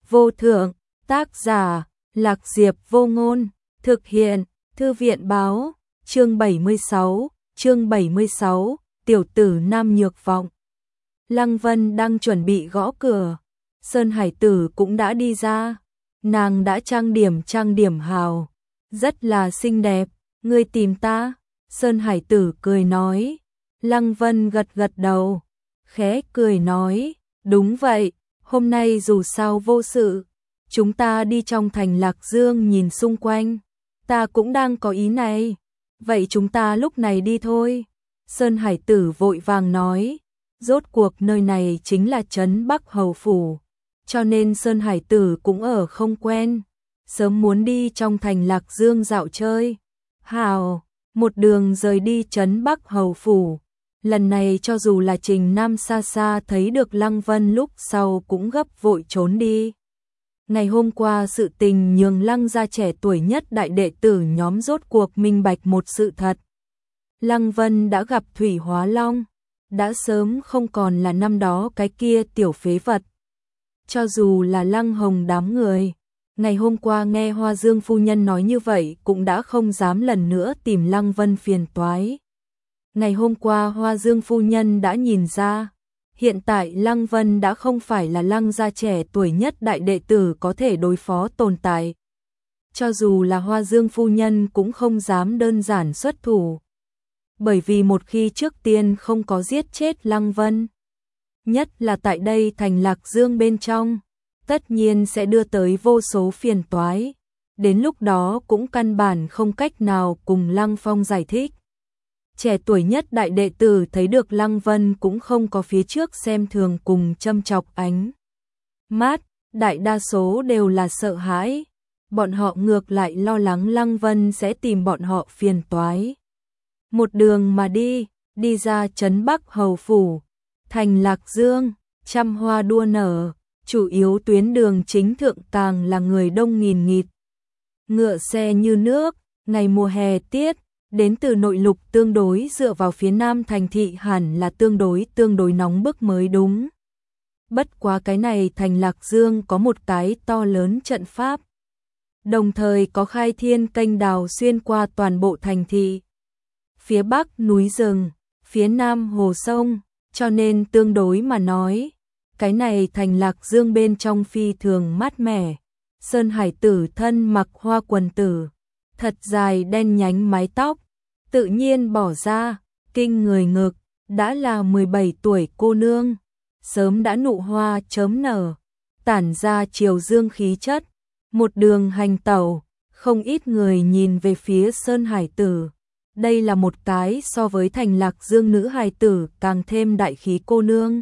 vô thượng, tác giả, Lạc Diệp Vô Ngôn, thực hiện, Thư viện báo, chương 76, tiểu tử Nam Nhược Vọng. Lăng Vân đang chuẩn bị gõ cửa, Sơn Hải Tử cũng đã đi ra, nàng đã trang điểm hào, rất là xinh đẹp, ngươi tìm ta, Sơn Hải Tử cười nói. Lăng Vân gật đầu, khẽ cười nói, đúng vậy, hôm nay dù sao vô sự, chúng ta đi trong thành Lạc Dương nhìn xung quanh, ta cũng đang có ý này, vậy chúng ta lúc này đi thôi. Sơn Hải Tử vội vàng nói, rốt cuộc nơi này chính là trấn Bắc Hầu Phủ, cho nên Sơn Hải Tử cũng ở không quen, sớm muốn đi trong thành Lạc Dương dạo chơi. Hào, một đường rời đi trấn Bắc Hầu Phủ. Lần này cho dù là Trình Nam xa xa thấy được Lăng Vân lúc sau cũng gấp vội trốn đi. Ngày hôm qua sự tình nhường Lăng gia trẻ tuổi nhất đại đệ tử nhóm rốt cuộc minh bạch một sự thật. Lăng Vân đã gặp Thủy Hóa Long, đã sớm không còn là năm đó cái kia tiểu phế vật. Cho dù là Lăng Hồng đám người, ngày hôm qua nghe Hoa Dương phu nhân nói như vậy cũng đã không dám lần nữa tìm Lăng Vân phiền toái. Ngày hôm qua Hoa Dương phu nhân đã nhìn ra, hiện tại Lăng Vân đã không phải là Lăng gia trẻ tuổi nhất đại đệ tử có thể đối phó tồn tại. Cho dù là Hoa Dương phu nhân cũng không dám đơn giản xuất thủ. Bởi vì một khi trước tiên không có giết chết Lăng Vân, nhất là tại đây thành Lạc Dương bên trong, tất nhiên sẽ đưa tới vô số phiền toái. Đến lúc đó cũng căn bản không cách nào cùng Lăng Phong giải thích. Trẻ tuổi nhất đại đệ tử thấy được Lăng Vân cũng không có phía trước xem thường cùng châm chọc ánh mắt, đại đa số đều là sợ hãi, bọn họ ngược lại lo lắng Lăng Vân sẽ tìm bọn họ phiền toái. Một đường mà đi ra trấn Bắc Hầu Phủ, thành Lạc Dương, trăm hoa đua nở, chủ yếu tuyến đường chính thượng càng là người đông nghìn nghịt. Ngựa xe như nước, ngày mùa hè tiết, đến từ nội lục tương đối dựa vào phía nam thành thị hẳn là tương đối nóng bức mới đúng. Bất quá cái này thành Lạc Dương có một cái to lớn trận pháp, đồng thời có khai thiên kênh đào xuyên qua toàn bộ thành thị. Phía bắc núi rừng, phía nam hồ sông, cho nên tương đối mà nói, cái này thành Lạc Dương bên trong phi thường mát mẻ. Sơn Hải Tử thân mặc hoa quần tử, thật dài đen nhánh mái tóc, tự nhiên bỏ ra, kinh người ngực, đã là 17 tuổi cô nương, sớm đã nụ hoa chớm nở, tản ra chiều dương khí chất, một đường hành tẩu, không ít người nhìn về phía Sơn Hải Tử. Đây là một cái so với thành Lạc Dương nữ hài tử càng thêm đại khí cô nương.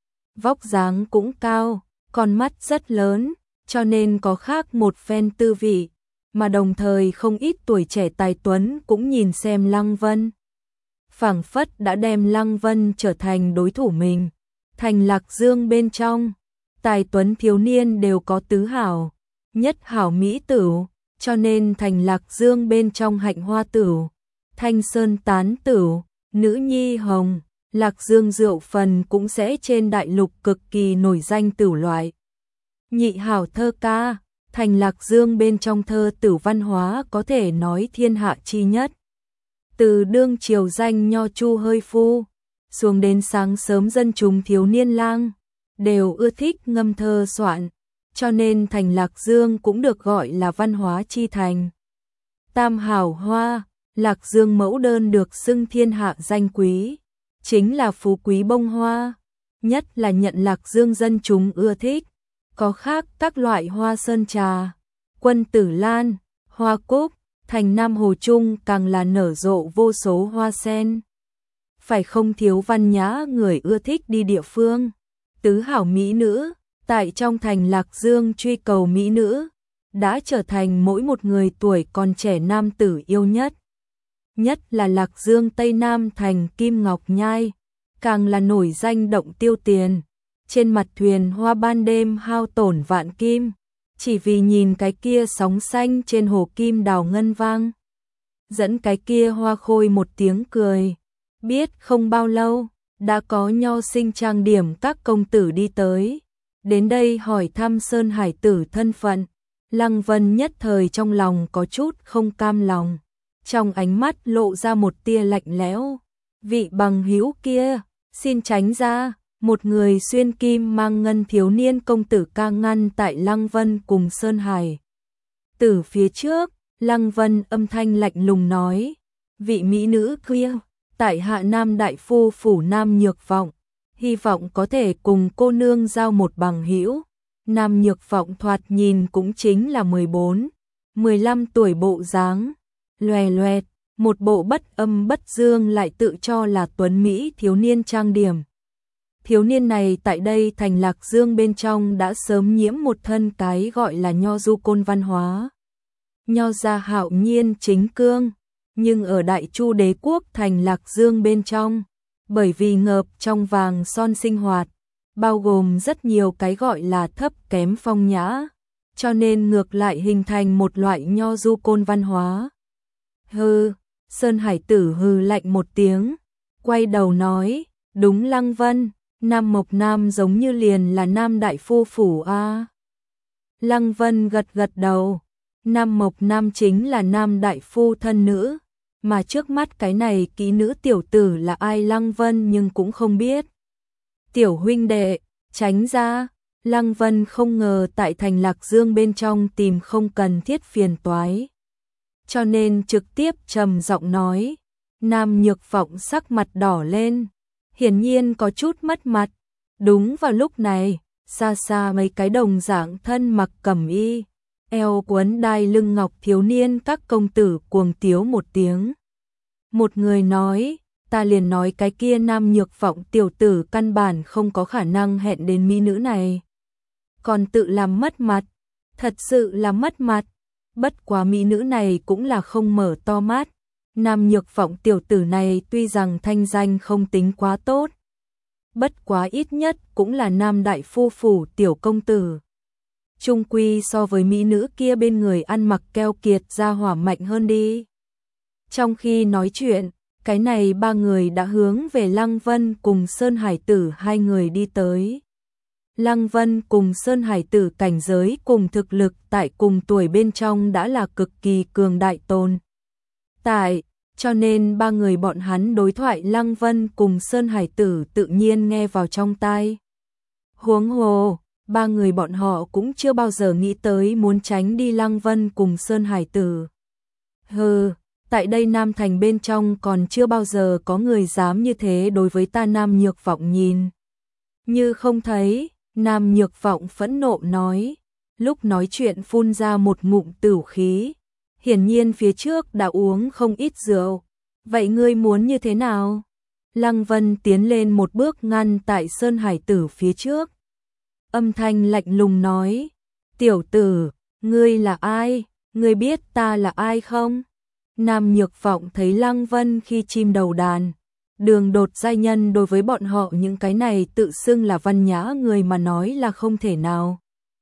Vóc dáng cũng cao, con mắt rất lớn, cho nên có khác một phen tư vị, mà đồng thời không ít tuổi trẻ tài tuấn cũng nhìn xem Lăng Vân. Phảng phất đã đem Lăng Vân trở thành đối thủ mình. Thành Lạc Dương bên trong, tài tuấn thiếu niên đều có tứ hảo, nhất hảo mỹ tửu, cho nên thành Lạc Dương bên trong hạnh hoa tửu, Thanh Sơn tán tửu, nữ nhi hồng, Lạc Dương rượu phần cũng sẽ trên đại lục cực kỳ nổi danh tửu loại. Nhị hảo thơ ca, thành Lạc Dương bên trong thơ tửu văn hóa có thể nói thiên hạ chi nhất. Từ đương triều danh nho chu hơi phu, xuống đến sáng sớm dân chúng thiếu niên lang, đều ưa thích ngâm thơ soạn, cho nên thành Lạc Dương cũng được gọi là văn hóa chi thành. Tam hảo hoa, Lạc Dương mẫu đơn được xưng thiên hạ danh quý, chính là phú quý bông hoa, nhất là nhận Lạc Dương dân chúng ưa thích, có khác các loại hoa sơn trà, quân tử lan, hoa cúc, thành Nam Hồ Trung càng là nở rộ vô số hoa sen. Phải không thiếu văn nhã người ưa thích đi địa phương, tứ hảo mỹ nữ, tại trong thành Lạc Dương truy cầu mỹ nữ, đã trở thành mỗi một người tuổi còn trẻ nam tử yêu nhất. Nhất là Lạc Dương Tây Nam thành Kim Ngọc Nhai, càng là nổi danh động tiêu tiền. Trên mặt thuyền hoa ban đêm hao tổn vạn kim, chỉ vì nhìn cái kia sóng xanh trên hồ kim đào ngân vang. Dẫn cái kia hoa khôi một tiếng cười. Biết không bao lâu, đã có nho sinh trang điểm các công tử đi tới. đến đây hỏi thăm Sơn Hải tử thân phận. Lăng Vân nhất thời trong lòng có chút không cam lòng, trong ánh mắt lộ ra một tia lạnh lẽo. Vị bằng hữu kia, xin tránh ra. Một người xuyên kim mang ngân thiếu niên công tử ca ngăn tại Lăng Vân cùng Sơn Hải tử phía trước. Lăng Vân âm thanh lạnh lùng nói, vị mỹ nữ kia, tại hạ Nam đại phu phủ Nam Nhược Vọng, hy vọng có thể cùng cô nương giao một bằng hữu. Nam Nhược Vọng thoạt nhìn cũng chính là 14, 15 tuổi bộ dáng, loè loẹt, một bộ bất âm bất dương lại tự cho là tuấn mỹ thiếu niên trang điểm. Thiếu niên này tại đây thành Lạc Dương bên trong đã sớm nhiễm một thân cái gọi là nho du côn văn hóa. Nho gia hạo nhiên chính cương, nhưng ở Đại Chu đế quốc thành Lạc Dương bên trong, bởi vì ngợp trong vàng son sinh hoạt, bao gồm rất nhiều cái gọi là thấp kém phong nhã, cho nên ngược lại hình thành một loại nho du côn văn hóa. Hừ, Sơn Hải tử hừ lạnh một tiếng, quay đầu nói, đúng Lăng Vân, Nam Mộc Nam giống như liền là Nam đại phu phủ a. Lăng Vân gật gật đầu, Nam Mộc Nam chính là Nam đại phu thân nữ, mà trước mắt cái này kỹ nữ tiểu tử là ai Lăng Vân nhưng cũng không biết. Tiểu huynh đệ, tránh ra. Lăng Vân không ngờ tại thành Lạc Dương bên trong tìm không cần thiết phiền toái, cho nên trực tiếp trầm giọng nói. Nam Nhược Vọng sắc mặt đỏ lên, hiển nhiên có chút mất mặt. Đúng vào lúc này, xa xa mấy cái đồng dạng thân mặc cẩm y, eo quấn đai lưng ngọc thiếu niên các công tử cuồng tiếu một tiếng. Một người nói, ta liền nói cái kia Nam Nhược Vọng tiểu tử căn bản không có khả năng hẹn đến mỹ nữ này. Còn tự làm mất mặt, thật sự là mất mặt. Bất quá mỹ nữ này cũng là không mở to mắt. Nam Nhược Vọng tiểu tử này tuy rằng thanh danh không tính quá tốt, bất quá ít nhất cũng là Nam đại phu phủ tiểu công tử. Trung quy so với mỹ nữ kia bên người ăn mặc keo kiệt ra hỏa mạnh hơn đi. Trong khi nói chuyện, cái này ba người đã hướng về Lăng Vân cùng Sơn Hải tử hai người đi tới. Lăng Vân cùng Sơn Hải tử cảnh giới cùng thực lực tại cùng tuổi bên trong đã là cực kỳ cường đại tồn tại, cho nên ba người bọn hắn đối thoại Lăng Vân cùng Sơn Hải tử tự nhiên nghe vào trong tai. Huống hồ, ba người bọn họ cũng chưa bao giờ nghĩ tới muốn tránh đi Lăng Vân cùng Sơn Hải tử. Hừ, tại đây Nam Thành bên trong còn chưa bao giờ có người dám như thế đối với ta. Nam Nhược Vọng nhìn như không thấy. Nam Nhược Vọng phẫn nộ nói, lúc nói chuyện phun ra một ngụm tửu khí, hiển nhiên phía trước đã uống không ít rượu. Vậy ngươi muốn như thế nào? Lăng Vân tiến lên một bước ngăn tại Sơn Hải tử phía trước. Âm thanh lạnh lùng nói, tiểu tử, ngươi là ai? Ngươi biết ta là ai không? Nam Nhược Vọng thấy Lăng Vân khi chim đầu đàn, đường đột giai nhân đối với bọn họ những cái này tự xưng là văn nhã người mà nói là không thể nào.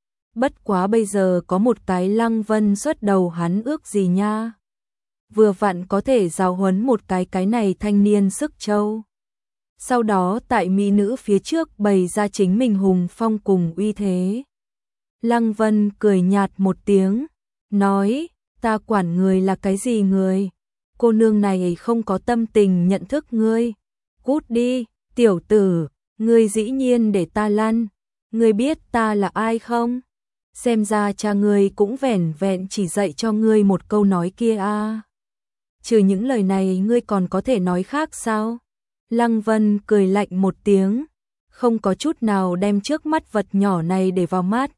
Bất quá bây giờ có một cái Lăng Vân xuất đầu hắn ước gì nha. Vừa vặn có thể giáo huấn một cái này thanh niên sức trâu. Sau đó tại mỹ nữ phía trước bày ra chính mình hùng phong cùng uy thế. Lăng Vân cười nhạt một tiếng, nói, ta quản người là cái gì người? Cô nương này không có tâm tình nhận thức ngươi. Cút đi, tiểu tử, ngươi dĩ nhiên để ta lăn. Ngươi biết ta là ai không? Xem ra cha ngươi cũng vẻn vẹn chỉ dạy cho ngươi một câu nói kia a. Trừ những lời này ngươi còn có thể nói khác sao? Lăng Vân cười lạnh một tiếng, không có chút nào đem trước mắt vật nhỏ này để vào mắt.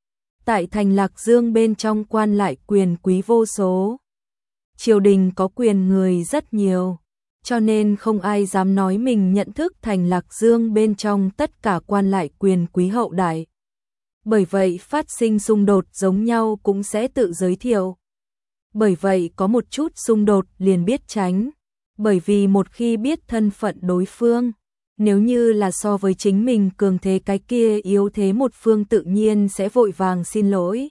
Tại thành Lạc Dương bên trong quan lại quyền quý vô số. Triều đình có quyền người rất nhiều, cho nên không ai dám nói mình nhận thức thành Lạc Dương bên trong tất cả quan lại quyền quý hậu đại. Bởi vậy phát sinh xung đột giống nhau cũng sẽ tự giới thiệu. Bởi vậy có một chút xung đột liền biết tránh, bởi vì một khi biết thân phận đối phương, nếu như là so với chính mình cường thế cái kia yếu thế một phương tự nhiên sẽ vội vàng xin lỗi.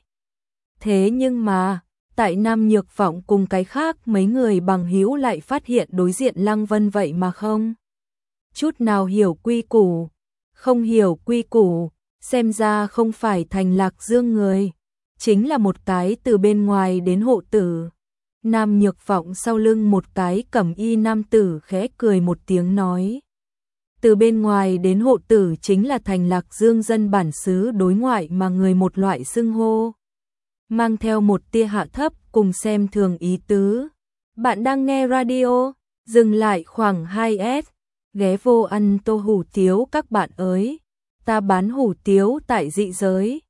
Thế nhưng mà, tại Nam Nhược Vọng cùng cái khác mấy người bằng hữu lại phát hiện đối diện Lăng Vân vậy mà không chút nào hiểu quy củ, không hiểu quy củ, xem ra không phải Thành Lạc Dương người, chính là một cái từ bên ngoài đến hộ tử. Nam Nhược Vọng sau lưng một cái cẩm y nam tử khẽ cười một tiếng nói. Từ bên ngoài đến hộ tử chính là Thành Lạc Dương dân bản xứ đối ngoại mà người một loại xưng hô. Mang theo một tia hạ thấp cùng xem thường ý tứ. Bạn đang nghe radio, dừng lại khoảng 2S, ghé vô ăn tô hủ tiếu các bạn ơi. Ta bán hủ tiếu tại dị giới.